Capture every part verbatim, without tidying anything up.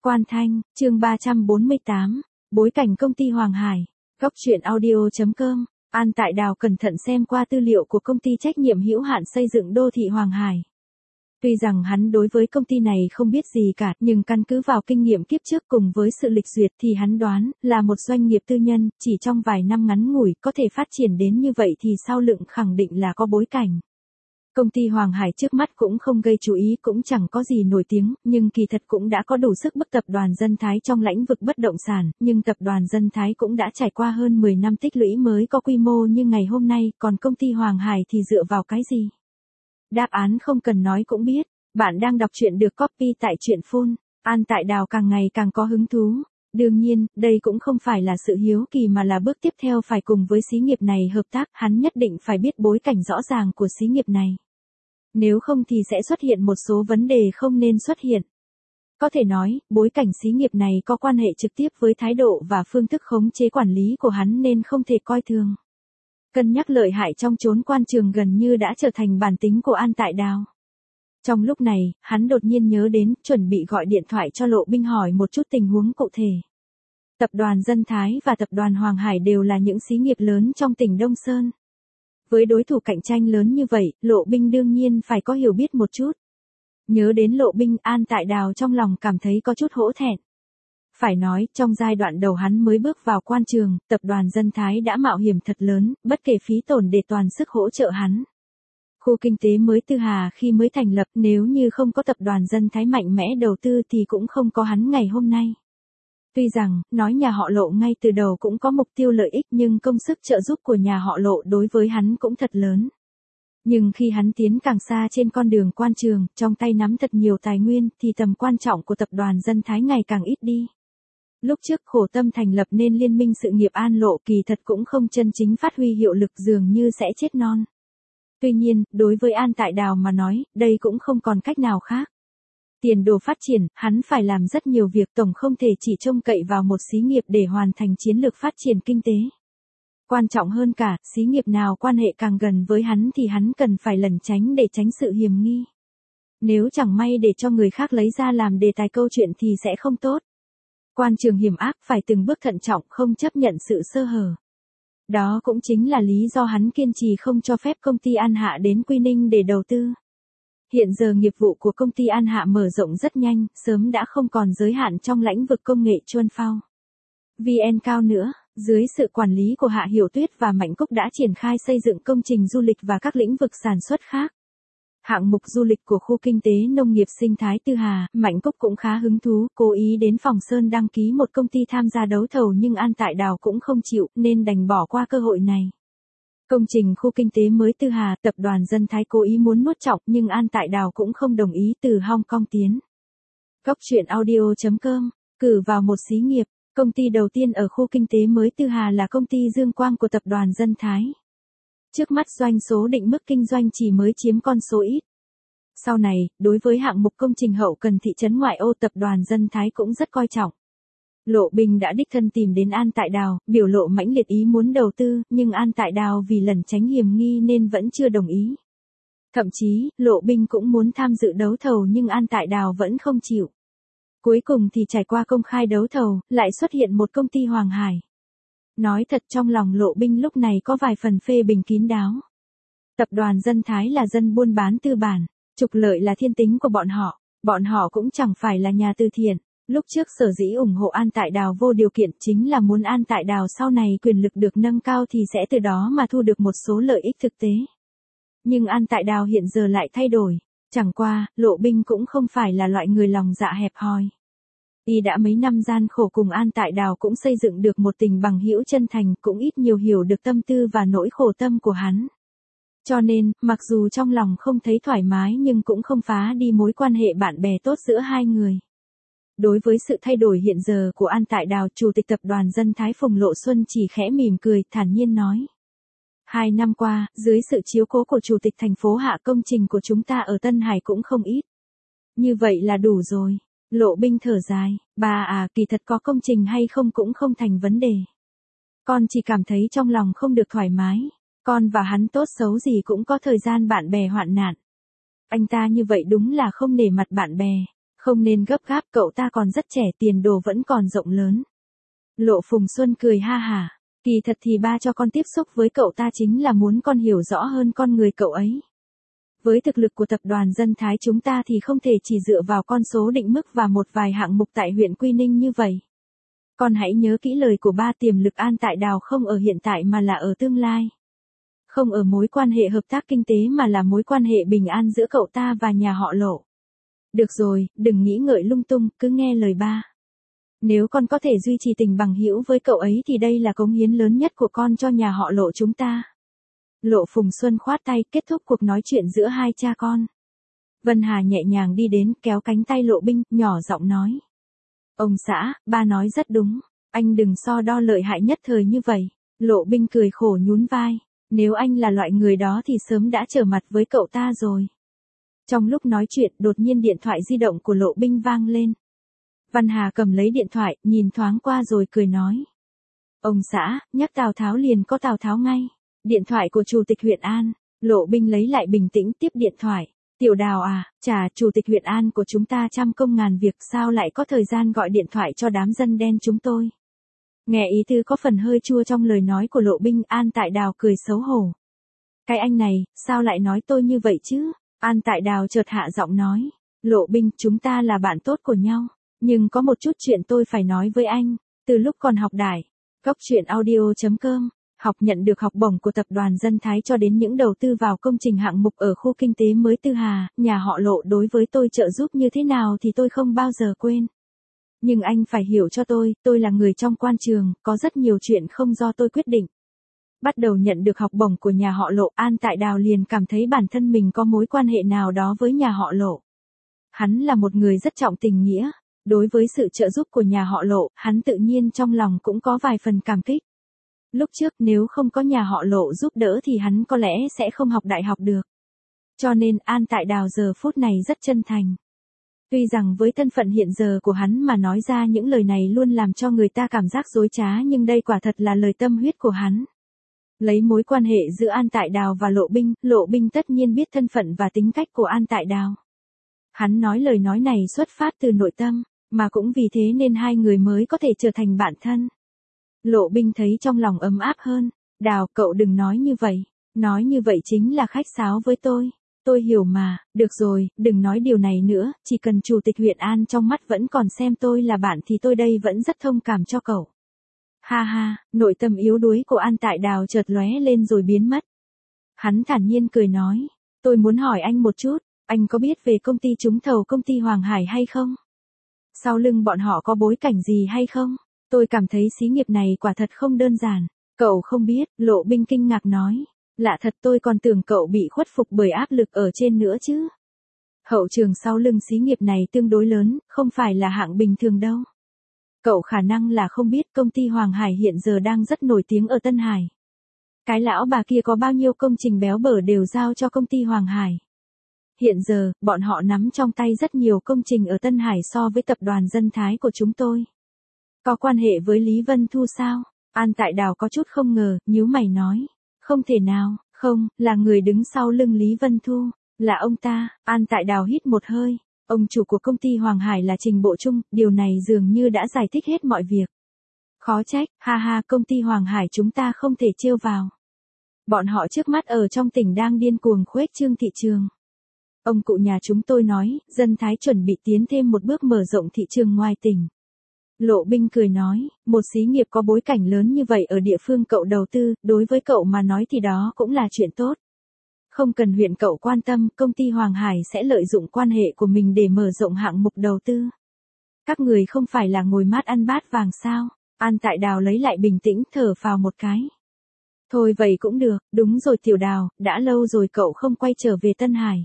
Quan Thanh, chương ba trăm bốn mươi tám, bối cảnh công ty Hoàng Hải. Góc truyện audio chấm com. An Tại Đào cẩn thận xem qua tư liệu của công ty trách nhiệm hữu hạn xây dựng đô thị Hoàng Hải. Tuy rằng hắn đối với công ty này không biết gì cả, nhưng căn cứ vào kinh nghiệm kiếp trước cùng với sự lịch duyệt thì hắn đoán là một doanh nghiệp tư nhân, chỉ trong vài năm ngắn ngủi có thể phát triển đến như vậy thì sau lưng khẳng định là có bối cảnh. Công ty Hoàng Hải trước mắt cũng không gây chú ý, cũng chẳng có gì nổi tiếng, nhưng kỳ thật cũng đã có đủ sức bức tập đoàn Dân Thái trong lĩnh vực bất động sản, nhưng tập đoàn Dân Thái cũng đã trải qua hơn mười năm tích lũy mới có quy mô như ngày hôm nay, còn công ty Hoàng Hải thì dựa vào cái gì? Đáp án không cần nói cũng biết, bạn đang đọc truyện được copy tại truyện Phun. An Tại Đào càng ngày càng có hứng thú. Đương nhiên, đây cũng không phải là sự hiếu kỳ mà là bước tiếp theo phải cùng với xí nghiệp này hợp tác, hắn nhất định phải biết bối cảnh rõ ràng của xí nghiệp này. Nếu không thì sẽ xuất hiện một số vấn đề không nên xuất hiện. Có thể nói, bối cảnh xí nghiệp này có quan hệ trực tiếp với thái độ và phương thức khống chế quản lý của hắn nên không thể coi thường. Cân nhắc lợi hại trong chốn quan trường gần như đã trở thành bản tính của An Tại Đào. Trong lúc này, hắn đột nhiên nhớ đến, chuẩn bị gọi điện thoại cho Lộ Binh hỏi một chút tình huống cụ thể. Tập đoàn Dân Thái và tập đoàn Hoàng Hải đều là những xí nghiệp lớn trong tỉnh Đông Sơn. Với đối thủ cạnh tranh lớn như vậy, Lộ Binh đương nhiên phải có hiểu biết một chút. Nhớ đến Lộ Binh, An Tại Đào trong lòng cảm thấy có chút hổ thẹn. Phải nói, trong giai đoạn đầu hắn mới bước vào quan trường, tập đoàn Dân Thái đã mạo hiểm thật lớn, bất kể phí tổn để toàn sức hỗ trợ hắn. Khu kinh tế mới Tư Hà khi mới thành lập, nếu như không có tập đoàn Dân Thái mạnh mẽ đầu tư thì cũng không có hắn ngày hôm nay. Tuy rằng, nói nhà họ Lộ ngay từ đầu cũng có mục tiêu lợi ích nhưng công sức trợ giúp của nhà họ Lộ đối với hắn cũng thật lớn. Nhưng khi hắn tiến càng xa trên con đường quan trường, trong tay nắm thật nhiều tài nguyên, thì tầm quan trọng của tập đoàn Dân Thái ngày càng ít đi. Lúc trước khổ tâm thành lập nên liên minh sự nghiệp An Lộ kỳ thật cũng không chân chính phát huy hiệu lực, dường như sẽ chết non. Tuy nhiên, đối với An Tại Đào mà nói, đây cũng không còn cách nào khác. Tiền đồ phát triển, hắn phải làm rất nhiều việc, tổng không thể chỉ trông cậy vào một xí nghiệp để hoàn thành chiến lược phát triển kinh tế. Quan trọng hơn cả, xí nghiệp nào quan hệ càng gần với hắn thì hắn cần phải lẩn tránh để tránh sự hiềm nghi. Nếu chẳng may để cho người khác lấy ra làm đề tài câu chuyện thì sẽ không tốt. Quan trường hiểm ác, phải từng bước thận trọng, không chấp nhận sự sơ hở. Đó cũng chính là lý do hắn kiên trì không cho phép công ty An Hạ đến Quy Ninh để đầu tư. Hiện giờ nghiệp vụ của công ty An Hạ mở rộng rất nhanh, sớm đã không còn giới hạn trong lĩnh vực công nghệ chuôn phao. vê en Cao nữa, dưới sự quản lý của Hạ Hiểu Tuyết và Mạnh Cúc đã triển khai xây dựng công trình du lịch và các lĩnh vực sản xuất khác. Hạng mục du lịch của khu kinh tế nông nghiệp sinh thái Tư Hà, Mạnh Cúc cũng khá hứng thú, cố ý đến Phòng Sơn đăng ký một công ty tham gia đấu thầu nhưng An Tại Đào cũng không chịu nên đành bỏ qua cơ hội này. Công trình khu kinh tế mới Tư Hà, tập đoàn Dân Thái cố ý muốn nuốt chọc nhưng An Tại Đào cũng không đồng ý. Từ Hong Kong tiến. Góc truyện audio chấm com, cử vào một xí nghiệp, công ty đầu tiên ở khu kinh tế mới Tư Hà là công ty Dương Quang của tập đoàn Dân Thái. Trước mắt doanh số định mức kinh doanh chỉ mới chiếm con số ít. Sau này, đối với hạng mục công trình hậu cần thị trấn ngoại ô, tập đoàn Dân Thái cũng rất coi trọng. Lộ Binh đã đích thân tìm đến An Tại Đào, biểu lộ mãnh liệt ý muốn đầu tư, nhưng An Tại Đào vì lẩn tránh hiềm nghi nên vẫn chưa đồng ý. Thậm chí, Lộ Binh cũng muốn tham dự đấu thầu nhưng An Tại Đào vẫn không chịu. Cuối cùng thì trải qua công khai đấu thầu, lại xuất hiện một công ty Hoàng Hải. Nói thật, trong lòng Lộ Binh lúc này có vài phần phê bình kín đáo. Tập đoàn Dân Thái là dân buôn bán tư bản, trục lợi là thiên tính của bọn họ, bọn họ cũng chẳng phải là nhà từ thiện. Lúc trước sở dĩ ủng hộ An Tại Đào vô điều kiện chính là muốn An Tại Đào sau này quyền lực được nâng cao thì sẽ từ đó mà thu được một số lợi ích thực tế. Nhưng An Tại Đào hiện giờ lại thay đổi, chẳng qua, Lộ Binh cũng không phải là loại người lòng dạ hẹp hòi. Y đã mấy năm gian khổ cùng An Tại Đào cũng xây dựng được một tình bằng hữu chân thành, cũng ít nhiều hiểu được tâm tư và nỗi khổ tâm của hắn. Cho nên, mặc dù trong lòng không thấy thoải mái nhưng cũng không phá đi mối quan hệ bạn bè tốt giữa hai người. Đối với sự thay đổi hiện giờ của An Tại Đào, Chủ tịch Tập đoàn Dân Thái Phùng Lộ Xuân chỉ khẽ mỉm cười, thản nhiên nói. Hai năm qua, dưới sự chiếu cố của Chủ tịch thành phố Hạ, công trình của chúng ta ở Tân Hải cũng không ít. Như vậy là đủ rồi. Lộ Binh thở dài, bà à, kỳ thật có công trình hay không cũng không thành vấn đề. Con chỉ cảm thấy trong lòng không được thoải mái. Con và hắn tốt xấu gì cũng có thời gian bạn bè hoạn nạn. Anh ta như vậy đúng là không nể mặt bạn bè. Không nên gấp gáp, cậu ta còn rất trẻ, tiền đồ vẫn còn rộng lớn. Lộ Phùng Xuân cười ha hả. Kỳ thật thì ba cho con tiếp xúc với cậu ta chính là muốn con hiểu rõ hơn con người cậu ấy. Với thực lực của tập đoàn Dân Thái chúng ta thì không thể chỉ dựa vào con số định mức và một vài hạng mục tại huyện Quy Ninh như vậy. Con hãy nhớ kỹ lời của ba, tiềm lực An Tại Đào không ở hiện tại mà là ở tương lai. Không ở mối quan hệ hợp tác kinh tế mà là mối quan hệ bình an giữa cậu ta và nhà họ Lộ. Được rồi, đừng nghĩ ngợi lung tung, cứ nghe lời ba. Nếu con có thể duy trì tình bằng hữu với cậu ấy thì đây là cống hiến lớn nhất của con cho nhà họ Lộ chúng ta. Lộ Phùng Xuân khoát tay, kết thúc cuộc nói chuyện giữa hai cha con. Vân Hà nhẹ nhàng đi đến, kéo cánh tay Lộ Binh, nhỏ giọng nói. Ông xã, ba nói rất đúng, anh đừng so đo lợi hại nhất thời như vậy. Lộ Binh cười khổ nhún vai, nếu anh là loại người đó thì sớm đã trở mặt với cậu ta rồi. Trong lúc nói chuyện, đột nhiên điện thoại di động của Lộ Binh vang lên. Văn Hà cầm lấy điện thoại, nhìn thoáng qua rồi cười nói. Ông xã, nhắc Tào Tháo liền có Tào Tháo ngay. Điện thoại của Chủ tịch huyện An. Lộ Binh lấy lại bình tĩnh tiếp điện thoại. Tiểu Đào à, chà, Chủ tịch huyện An của chúng ta trăm công ngàn việc, sao lại có thời gian gọi điện thoại cho đám dân đen chúng tôi. Nghe ý tứ có phần hơi chua trong lời nói của Lộ Binh, An Tại Đào cười xấu hổ. Cái anh này, sao lại nói tôi như vậy chứ? An Tại Đào chợt hạ giọng nói. Lộ Binh, chúng ta là bạn tốt của nhau. Nhưng có một chút chuyện tôi phải nói với anh. Từ lúc còn học đại, Cóc Truyện Audio chấm com, học nhận được học bổng của tập đoàn Dân Thái cho đến những đầu tư vào công trình hạng mục ở khu kinh tế mới Tư Hà, nhà họ Lộ đối với tôi trợ giúp như thế nào thì tôi không bao giờ quên. Nhưng anh phải hiểu cho tôi, tôi là người trong quan trường, có rất nhiều chuyện không do tôi quyết định. Bắt đầu nhận được học bổng của nhà họ Lộ, An Tại Đào liền cảm thấy bản thân mình có mối quan hệ nào đó với nhà họ Lộ. Hắn là một người rất trọng tình nghĩa. Đối với sự trợ giúp của nhà họ Lộ, hắn tự nhiên trong lòng cũng có vài phần cảm kích. Lúc trước nếu không có nhà họ Lộ giúp đỡ thì hắn có lẽ sẽ không học đại học được. Cho nên An Tại Đào giờ phút này rất chân thành. Tuy rằng với thân phận hiện giờ của hắn mà nói ra những lời này luôn làm cho người ta cảm giác dối trá, nhưng đây quả thật là lời tâm huyết của hắn. Lấy mối quan hệ giữa An Tại Đào và Lộ Binh, Lộ Binh tất nhiên biết thân phận và tính cách của An Tại Đào. Hắn nói lời nói này xuất phát từ nội tâm. Mà cũng vì thế nên hai người mới có thể trở thành bạn thân. Lộ Binh thấy trong lòng ấm áp hơn. Đào, cậu đừng nói như vậy. Nói như vậy chính là khách sáo với tôi. Tôi hiểu mà, được rồi, đừng nói điều này nữa. Chỉ cần Chủ tịch huyện An trong mắt vẫn còn xem tôi là bạn thì tôi đây vẫn rất thông cảm cho cậu. Ha ha, nội tâm yếu đuối của An Tại Đào chợt lóe lên rồi biến mất. Hắn thản nhiên cười nói. Tôi muốn hỏi anh một chút. Anh có biết về công ty trúng thầu công ty Hoàng Hải hay không? Sau lưng bọn họ có bối cảnh gì hay không? Tôi cảm thấy xí nghiệp này quả thật không đơn giản. Cậu không biết, Lộ Binh kinh ngạc nói. Lạ thật, tôi còn tưởng cậu bị khuất phục bởi áp lực ở trên nữa chứ. Hậu trường sau lưng xí nghiệp này tương đối lớn, không phải là hạng bình thường đâu. Cậu khả năng là không biết công ty Hoàng Hải hiện giờ đang rất nổi tiếng ở Tân Hải. Cái lão bà kia có bao nhiêu công trình béo bở đều giao cho công ty Hoàng Hải. Hiện giờ, bọn họ nắm trong tay rất nhiều công trình ở Tân Hải so với tập đoàn Dân Thái của chúng tôi. Có quan hệ với Lý Vân Thu sao? An Tại Đào có chút không ngờ, nhíu mày nói. Không thể nào, không, là người đứng sau lưng Lý Vân Thu, là ông ta. An Tại Đào hít một hơi. Ông chủ của công ty Hoàng Hải là Trình Bộ Trung, điều này dường như đã giải thích hết mọi việc. Khó trách, ha ha, công ty Hoàng Hải chúng ta không thể trêu vào. Bọn họ trước mắt ở trong tỉnh đang điên cuồng khuếch trương thị trường. Ông cụ nhà chúng tôi nói, Dân Thái chuẩn bị tiến thêm một bước mở rộng thị trường ngoài tỉnh. Lộ Binh cười nói, một xí nghiệp có bối cảnh lớn như vậy ở địa phương cậu đầu tư, đối với cậu mà nói thì đó cũng là chuyện tốt. Không cần huyện cậu quan tâm, công ty Hoàng Hải sẽ lợi dụng quan hệ của mình để mở rộng hạng mục đầu tư. Các người không phải là ngồi mát ăn bát vàng sao? An Tại Đào lấy lại bình tĩnh, thở phào một cái. Thôi vậy cũng được, đúng rồi Tiểu Đào, đã lâu rồi cậu không quay trở về Tân Hải.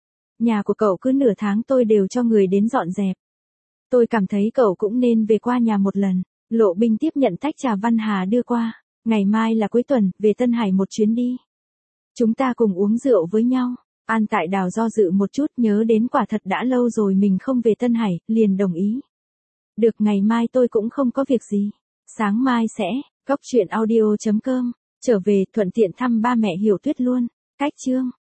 Nhà của cậu cứ nửa tháng tôi đều cho người đến dọn dẹp. Tôi cảm thấy cậu cũng nên về qua nhà một lần. Lộ Binh tiếp nhận tách trà Văn Hà đưa qua. Ngày mai là cuối tuần, về Tân Hải một chuyến đi. Chúng ta cùng uống rượu với nhau. An Tại Đào do dự một chút, nhớ đến quả thật đã lâu rồi mình không về Tân Hải, liền đồng ý. Được, ngày mai tôi cũng không có việc gì. Sáng mai sẽ, Cóc Truyện Audio chấm com, trở về thuận tiện thăm ba mẹ Hiểu Tuyết luôn. Cách chương.